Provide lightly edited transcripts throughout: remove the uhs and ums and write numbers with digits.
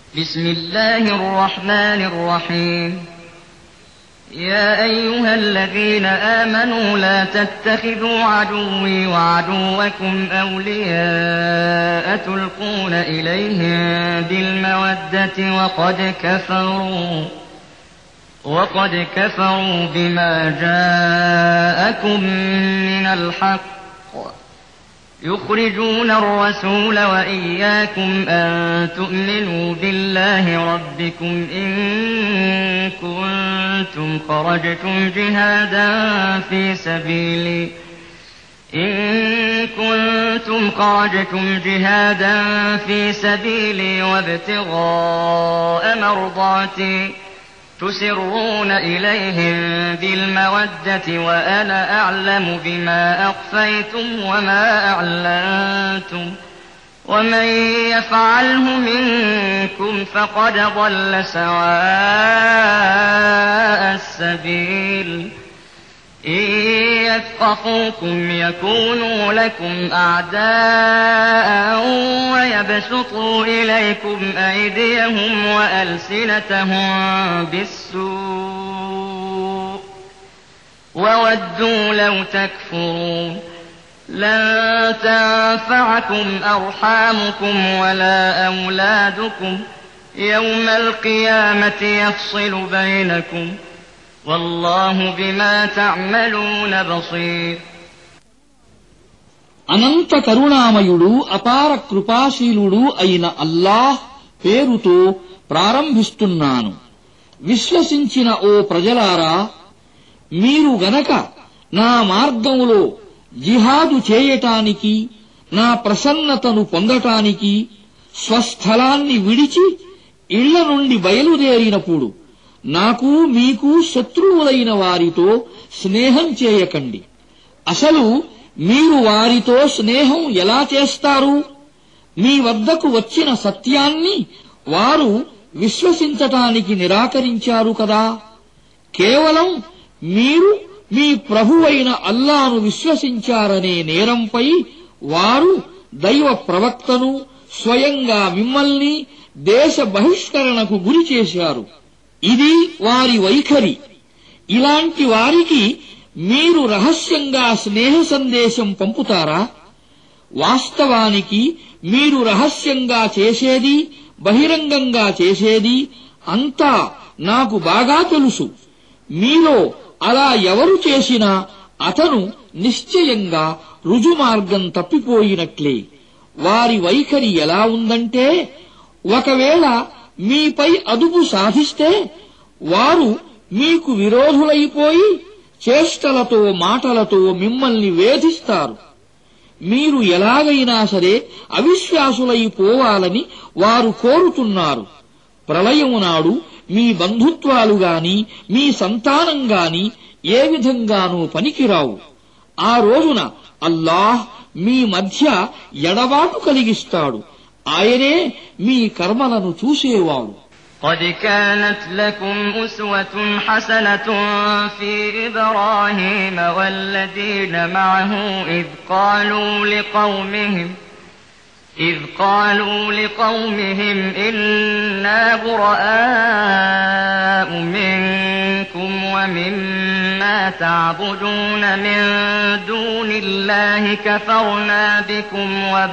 بسم الله الرحمن الرحيم يا أيها الذين آمنوا لا تتخذوا عدوي وعدوكم أولياء تلقون إليهم بالمودة وقد كفروا بما جاءكم من الحق يخرجون الرسول وإياكم أن تؤمنوا بالله ربكم إن كنتم خرجتم جهادا في سبيلي وابتغاء مرضاتي تسرون إليهم بالمودة وأنا أعلم بما أخفيتم وما أعلنتم ومن يفعله منكم فقد ضل سواء السبيل إن يثقفوكم يكونوا لكم أعداء ويبسطوا إليكم أيديهم وألسنتهم بالسوء وودوا لو تكفرون لن تنفعكم أرحامكم ولا أولادكم يوم القيامة يفصل بينكم والله بما تعملون بصير అనంత కరుణామయుడు అపార కృపాశీలుడు అయిన అల్లాహ్ పేరుతో ప్రారంభిస్తున్నాను. విశ్వసించిన ఓ ప్రజలారా, మీరు గనక నా మార్గంలో జిహాదు చేయటానికి, నా ప్రసన్నతను పొందటానికి స్వస్థలాన్ని విడిచి ఇళ్ల నుండి బయలుదేరినప్పుడు నాకు మీకు శత్రువులైన వారితో స్నేహం చేయకండి. అసలు మీరు వారితో స్నేహం ఎలా చేస్తారు? మీ వద్దకు వచ్చిన సత్యాన్ని వారు విశ్వసించటానికి నిరాకరించారు కదా. కేవలం మీరు మీ ప్రభువైన అల్లాను విశ్వసించారనే నేరంపై వారు దైవ ప్రవక్తను, స్వయంగా మిమ్మల్ని దేశ బహిష్కరణకు గురి చేశారు. ఇది వారి వైఖరి. ఇలాంటి వారికి మీరు రహస్యంగా స్నేహ సందేశం పంపుతారా? వాస్తవానికి మీరు రహస్యంగా చేసేది, బహిరంగంగా చేసేది అంతా నాకు బాగా తెలుసు. మీలో అలా ఎవరు చేసినా అతను నిశ్చయంగా రుజుమార్గం తప్పిపోయినట్లే. వారి వైఖరి ఎలా ఉందంటే, ఒకవేళ మీపై అదుపు సాధిస్తే వారు మీకు విరోధులైపోయి చేష్టలతో మాటలతో మిమ్మల్ని వేధిస్తారు. మీరు ఎలాగైనా సరే అవిశ్వాసులైపోవాలని వారు కోరుతున్నారు. ప్రళయం నాడు మీ బంధుత్వాలు గాని, మీ సంతానం గాని ఏ విధంగానూ పనికిరావు. ఆ రోజున అల్లాహ్ మీ మధ్య ఎడబాటు కలిగిస్తాడు. ఆయనే మీ కర్మలను చూసేవాడు. قد كانت لكم أسوة حسنة في إبراهيم والذين معه إذ قالوا لقومهم إنا براء منكم ومما تعبدون من دون الله كفرنا بكم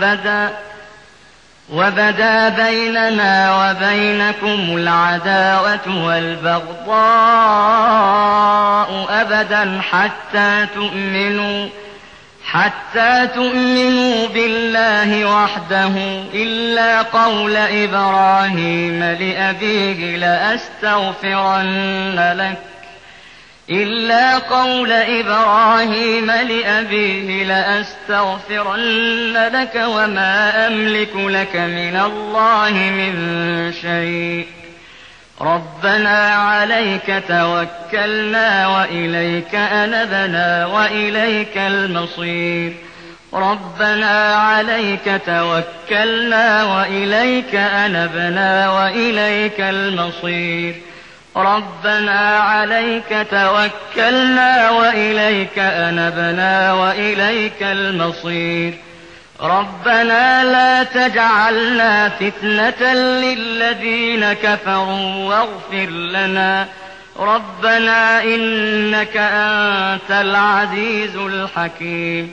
وبدا بيننا وبينكم العداوة والبغضاء أبدا حتى تؤمنوا بالله وحده إلا قول إبراهيم لأبيه لأستغفرن لك وما أملك لك من الله من شيء ربنا عليك توكلنا وإليك أنبنا وإليك المصير ربنا عليك توكلنا وإليك أنبنا وإليك المصير ربنا لا تجعلنا فتنة للذين كفروا واغفر لنا ربنا إنك أنت العزيز الحكيم.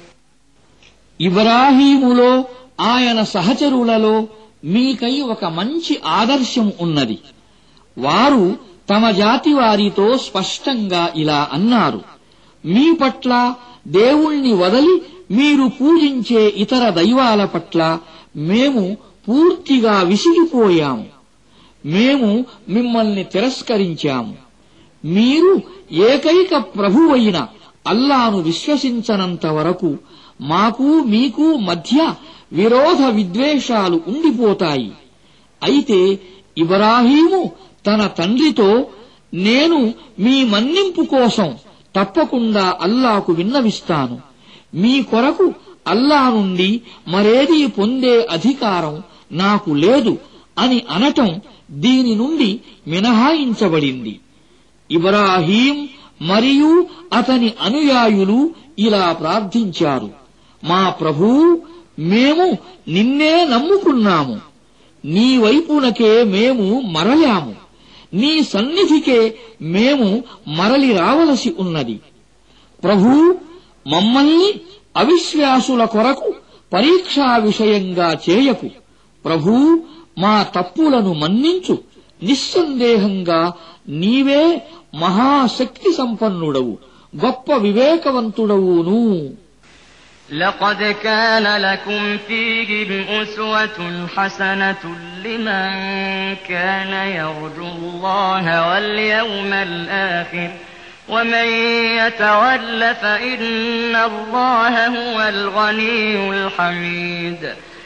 ఇబ్రాహీములో ఆయన సహచరులలో మీకై ఒక మంచి ఆదర్శం ఉన్నది. వారు తమ జాతి వారితో స్పష్టంగా ఇలా అన్నారు: మీ పట్ల దేవుణ్ణి వదలి మీరు పూజించే ఇతర దైవాల పట్ల మేము పూర్తిగా విసిగిపోయాము. మేము మిమ్మల్ని తిరస్కరించాము. మీరు ఏకైక ప్రభువైన అల్లాను విశ్వసించనంత వరకు మాకు మీకు మధ్య విరోధ విద్వేషాలు ఉండిపోతాయి. అయితే ఇబ్రాహీము తన తండ్రితో, నేను మీ మన్నింపు కోసం తప్పకుండా అల్లాకు విన్నవిస్తాను. మీ కొరకు అల్లా నుండి మరేదీ పొందే అధికారం నాకు లేదు అని అనటం దీని నుండి మినహాయించబడింది. ఇబ్రాహీం మరియు అతని అనుయాయులు ఇలా ప్రార్థించారు: మా ప్రభూ, మేము నిన్నే నమ్ముకున్నాము. నీ వైపునకే మేము మరలాము. నీ సన్నిధికే మేము మరలి రావలసి ఉన్నది. ప్రభూ, మమ్మల్ని అవిశ్వాసుల కొరకు పరీక్షా విషయంగా చేయకు. ప్రభూ, మా తప్పులను మన్నించు. నిస్సందేహంగా నీవే మహాశక్తి సంపన్నుడవు, గొప్ప వివేకవంతుడవును. لقد كان لكم فيهم أسوة حسنة لمن كان يرجو الله واليوم الآخر ومن يتول فإن الله هو الغني الحميد.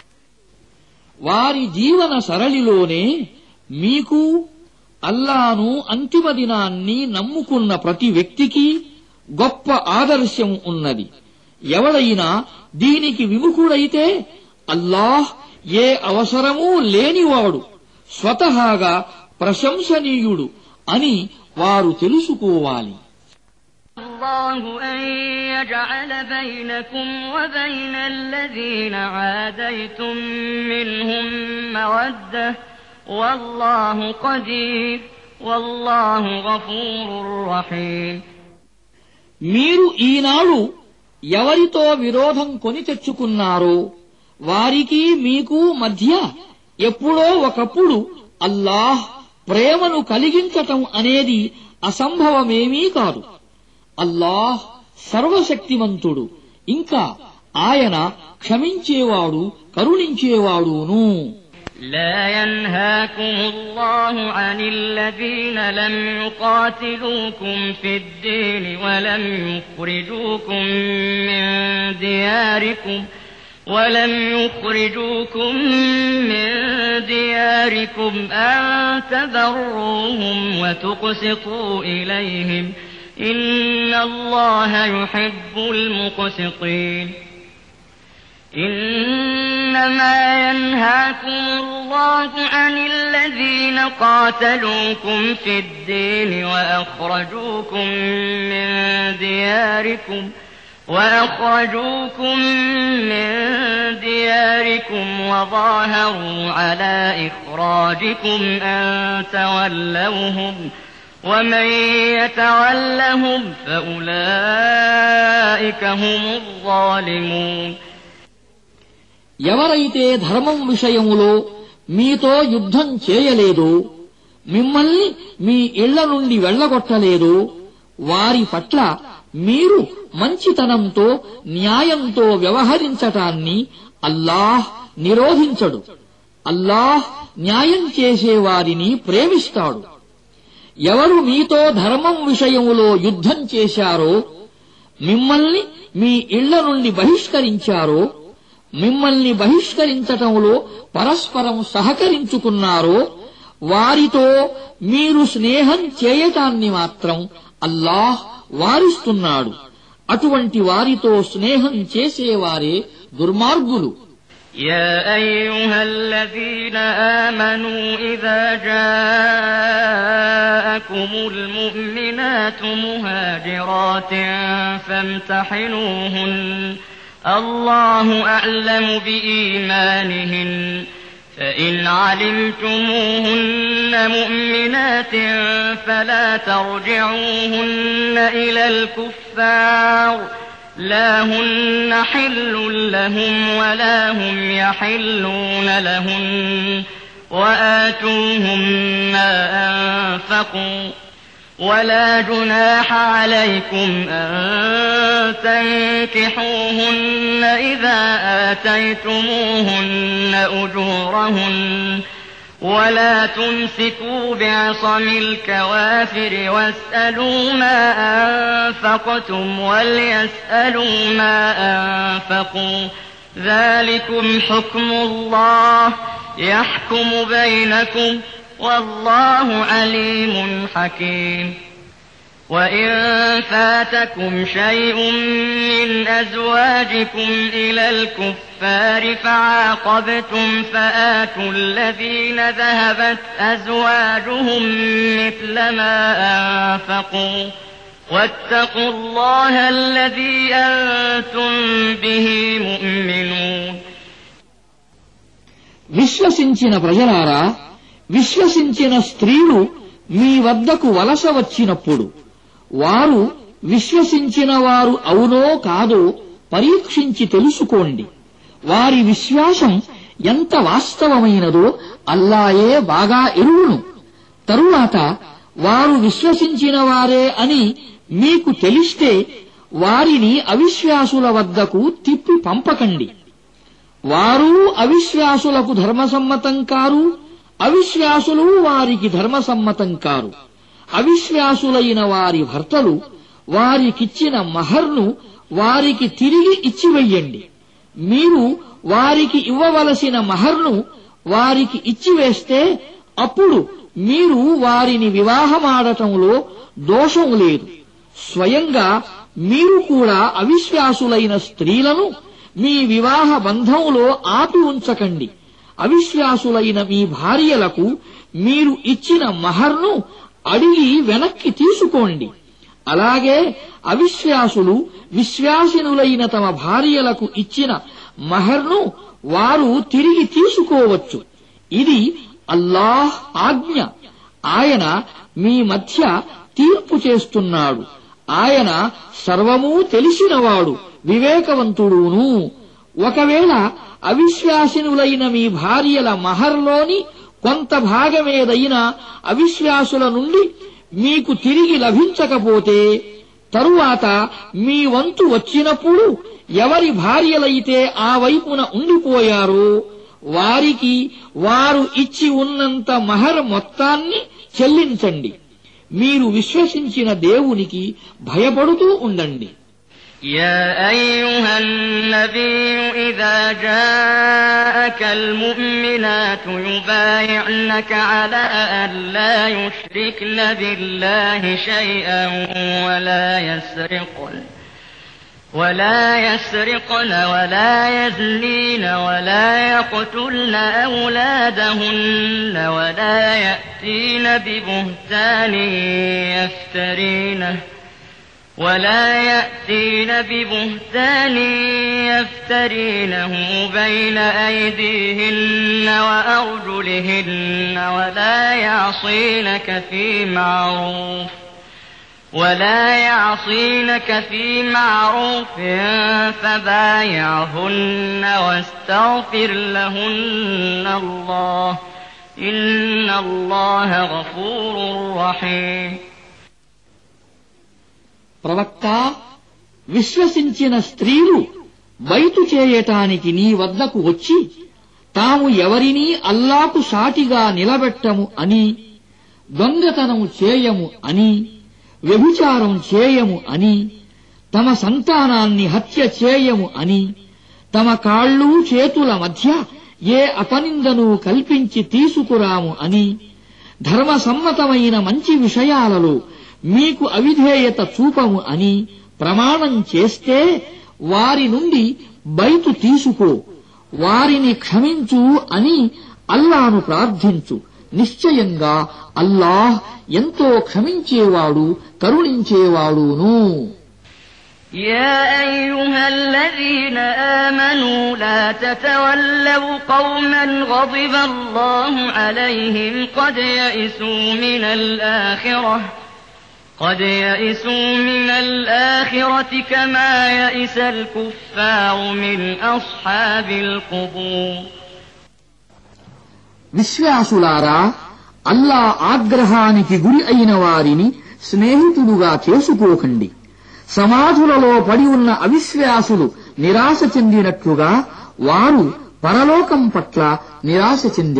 వారి జీవన సరళిలోనే మీకు అల్లాను అంతిమ దినాన్ని నమ్ముకున్న ప్రతి వ్యక్తికి గొప్ప ఆదర్శం ఉన్నది. ఎవడైనా దీనికి విముఖుడైతే అల్లాహ్ ఏ అవసరమూ లేనివాడు, స్వతహాగా ప్రశంసనీయుడు అని వారు తెలుసుకోవాలి. الله أن يجعل بينكم وبين الذين عاديتم منهم مودة والله قدير والله غفور رحيم. మీరు ఈనాడు ఎవరితో విరోధం కొని తెచ్చుకున్నారో వారికి మీకు మధ్య ఎప్పుడో ఒకప్పుడు అల్లాహ్ ప్రేమను కలిగించటం అనేది అసంభవమేమీ కాదు. అల్లాహ్ సర్వశక్తిమంతుడు, ఇంకా ఆయన క్షమించేవాడు, కరుణించేవాడును. لا ينهاكم الله عن الذين لم يقاتلوكم في الدين ولم يخرجوكم من دياركم أن تبروهم وتقسطوا إليهم إن الله يحب المقسطين. إنما ينهاكم الله عن الذين قاتلوكم في الدين وأخرجوكم من دياركم وظاهروا على إخراجكم أن تولوهم ومن يتولهم فأولئك هم الظالمون. ఎవరైతే ధర్మం విషయములో మీతో యుద్ధం చేయలేదో, మిమ్మల్ని మీ ఇళ్ల నుండి వెళ్లగొట్టలేదో వారి పట్ల మీరు మంచితనంతో న్యాయంతో వ్యవహరించటాన్ని అల్లాహ్ నిరోధించడు. అల్లాహ్ న్యాయం చేసేవారిని ప్రేమిస్తాడు. ఎవరు మీతో ధర్మం విషయములో యుద్ధం చేశారో, మిమ్మల్ని మీ ఇళ్ల నుండి బహిష్కరించారో, మిమ్మల్ని బహిష్కరించటంలో పరస్పరం సహకరించుకున్నారో వారితో మీరు స్నేహం చేయటాన్ని మాత్రం అల్లాహ్ వారిస్తున్నాడు. అటువంటి వారితో స్నేహం చేసేవారే దుర్మార్గులు. يا أيها الذين آمنوا إذا جاءكم المؤمنات مهاجرات فامتحنوهن الله أعلم بإيمانهن فإن علمتموهن مؤمنات فلا ترجعوهن إلى الكفار لا هن حل لهم ولا هم يحلون لهن وآتوهم ما أنفقوا ولا جناح عليكم أن تنكحوهن إذا آتيتموهن أجورهن ولا تمسكوا بعصم الكوافر واسألوا ما أنفقتم وليسألوا ما أنفقوا ذلكم حكم الله يحكم بينكم والله عليم حكيم وإن فاتكم شيء من أزواجكم إلى الكفار فعاقبتم فآتوا الذين ذهبت أزواجهم مثل ما أنفقوا واتقوا الله الذي أنتم به مؤمنون. విశ్వసించిన ప్రజలారా, విశ్వసించిన స్త్రీలు మీ వద్దకు వలస వచ్చినప్పుడు వారు విశ్వసించిన వారు అవునో కాదో పరీక్షించి తెలుసుకోండి. వారి విశ్వాసం ఎంత వాస్తవమైనదో అల్లాయే బాగా ఎరుగును. తరువాత వారు విశ్వసించిన వారే అని మీకు తెలిస్తే వారిని అవిశ్వాసుల వద్దకు తిప్పి పంపకండి. వారు అవిశ్వాసులకు ధర్మసమ్మతం కారు, అవిశ్వాసులు వారికి ధర్మసమ్మతం కారు. అవిశ్వాసులైన వారి భర్తలు వారికిచ్చిన మహర్ను వారికి తిరిగి ఇచ్చివెయ్యండి. మీరు వారికి ఇవ్వవలసిన మహర్ను వారికి ఇచ్చివేస్తే అప్పుడు మీరు వారిని వివాహమాడటంలో దోషం లేదు. స్వయంగా మీరు కూడా అవిశ్వాసులైన స్త్రీలను మీ వివాహ బంధంలో ఆపి ఉంచకండి. అవిశ్వాసులైన మీ భార్యలకు మీరు ఇచ్చిన మహర్ను అడిగి వెనక్కి తీసుకోండి. అలాగే అవిశ్వాసులు విశ్వాసినులైన తమ భార్యలకు ఇచ్చిన మహర్ను వారు తిరిగి తీసుకోవచ్చు. ఇది అల్లాహ్ ఆజ్ఞ. ఆయన మీ మధ్య తీర్పు చేస్తున్నాడు. ఆయన సర్వమూ తెలిసినవాడు, వివేకవంతుడును. ఒకవేళ అవిశ్వాసినులైన మీ భార్యల మహర్లోని కొంత భాగమేదైనా అవిశ్వాసుల నుండి మీకు తిరిగి లభించకపోతే తరువాత మీ వంతు వచ్చినప్పుడు ఎవరి భార్యలైతే ఆ వైపున ఉండిపోయారో వారికి వారు ఇచ్చి ఉన్నంత మహర్ మొత్తాన్ని చెల్లించండి. మీరు విశ్వసించిన దేవునికి భయపడుతూ ఉండండి. يا أيها النبي إذا جاءك المؤمنات يبايعنك على أن لا يشركن بالله شيئا ولا يسرقن ولا يزنين ولا يقتلن أولادهن ولا يأتين ببهتان يفترينه بين أيديهن وأرجلهن ولا يعصينك في معروف فبايعهن واستغفر لهن الله إن الله غفور رحيم. ప్రవక్త, విశ్వసించిన స్త్రీలు బైతు చేయటానికి నీ వద్దకు వచ్చి తాము ఎవరినీ అల్లాకు సాటిగా నిలబెట్టము అని, దొంగతనం చేయము అని, వ్యభిచారం చేయము అని, తమ సంతానాన్ని హత్య చేయము అని, తమ కాళ్ళు చేతుల మధ్య ఏ అపనిందను కల్పించి తీసుకురాము అని, ధర్మసమ్మతమైన మంచి విషయాలలో మీకు అవిధేయత చూపము అని ప్రమాణం చేస్తే వారి నుండి బైతు తీసుకో, వారిని క్షమించు అని అల్లాను ప్రార్థించు. నిశ్చయంగా అల్లాహ్ ఎంతో క్షమించేవాడు, కరుణించేవాడును. يا أيها الذين آمنوا لا تتولوا قوما غضب الله عليهم قد يئسوا من الآخرة كما يئس الكفار من أصحاب القبور. విశ్వాసులారా, అల్లా ఆగ్రహానికి గురి అయిన వారిని స్నేహితులుగా చేసుకోకండి. సమాధులలో పడి ఉన్న అవిశ్వాసులు నిరాశ చెందినట్లుగా వారు పరలోకం పట్ల నిరాశ చెందారు.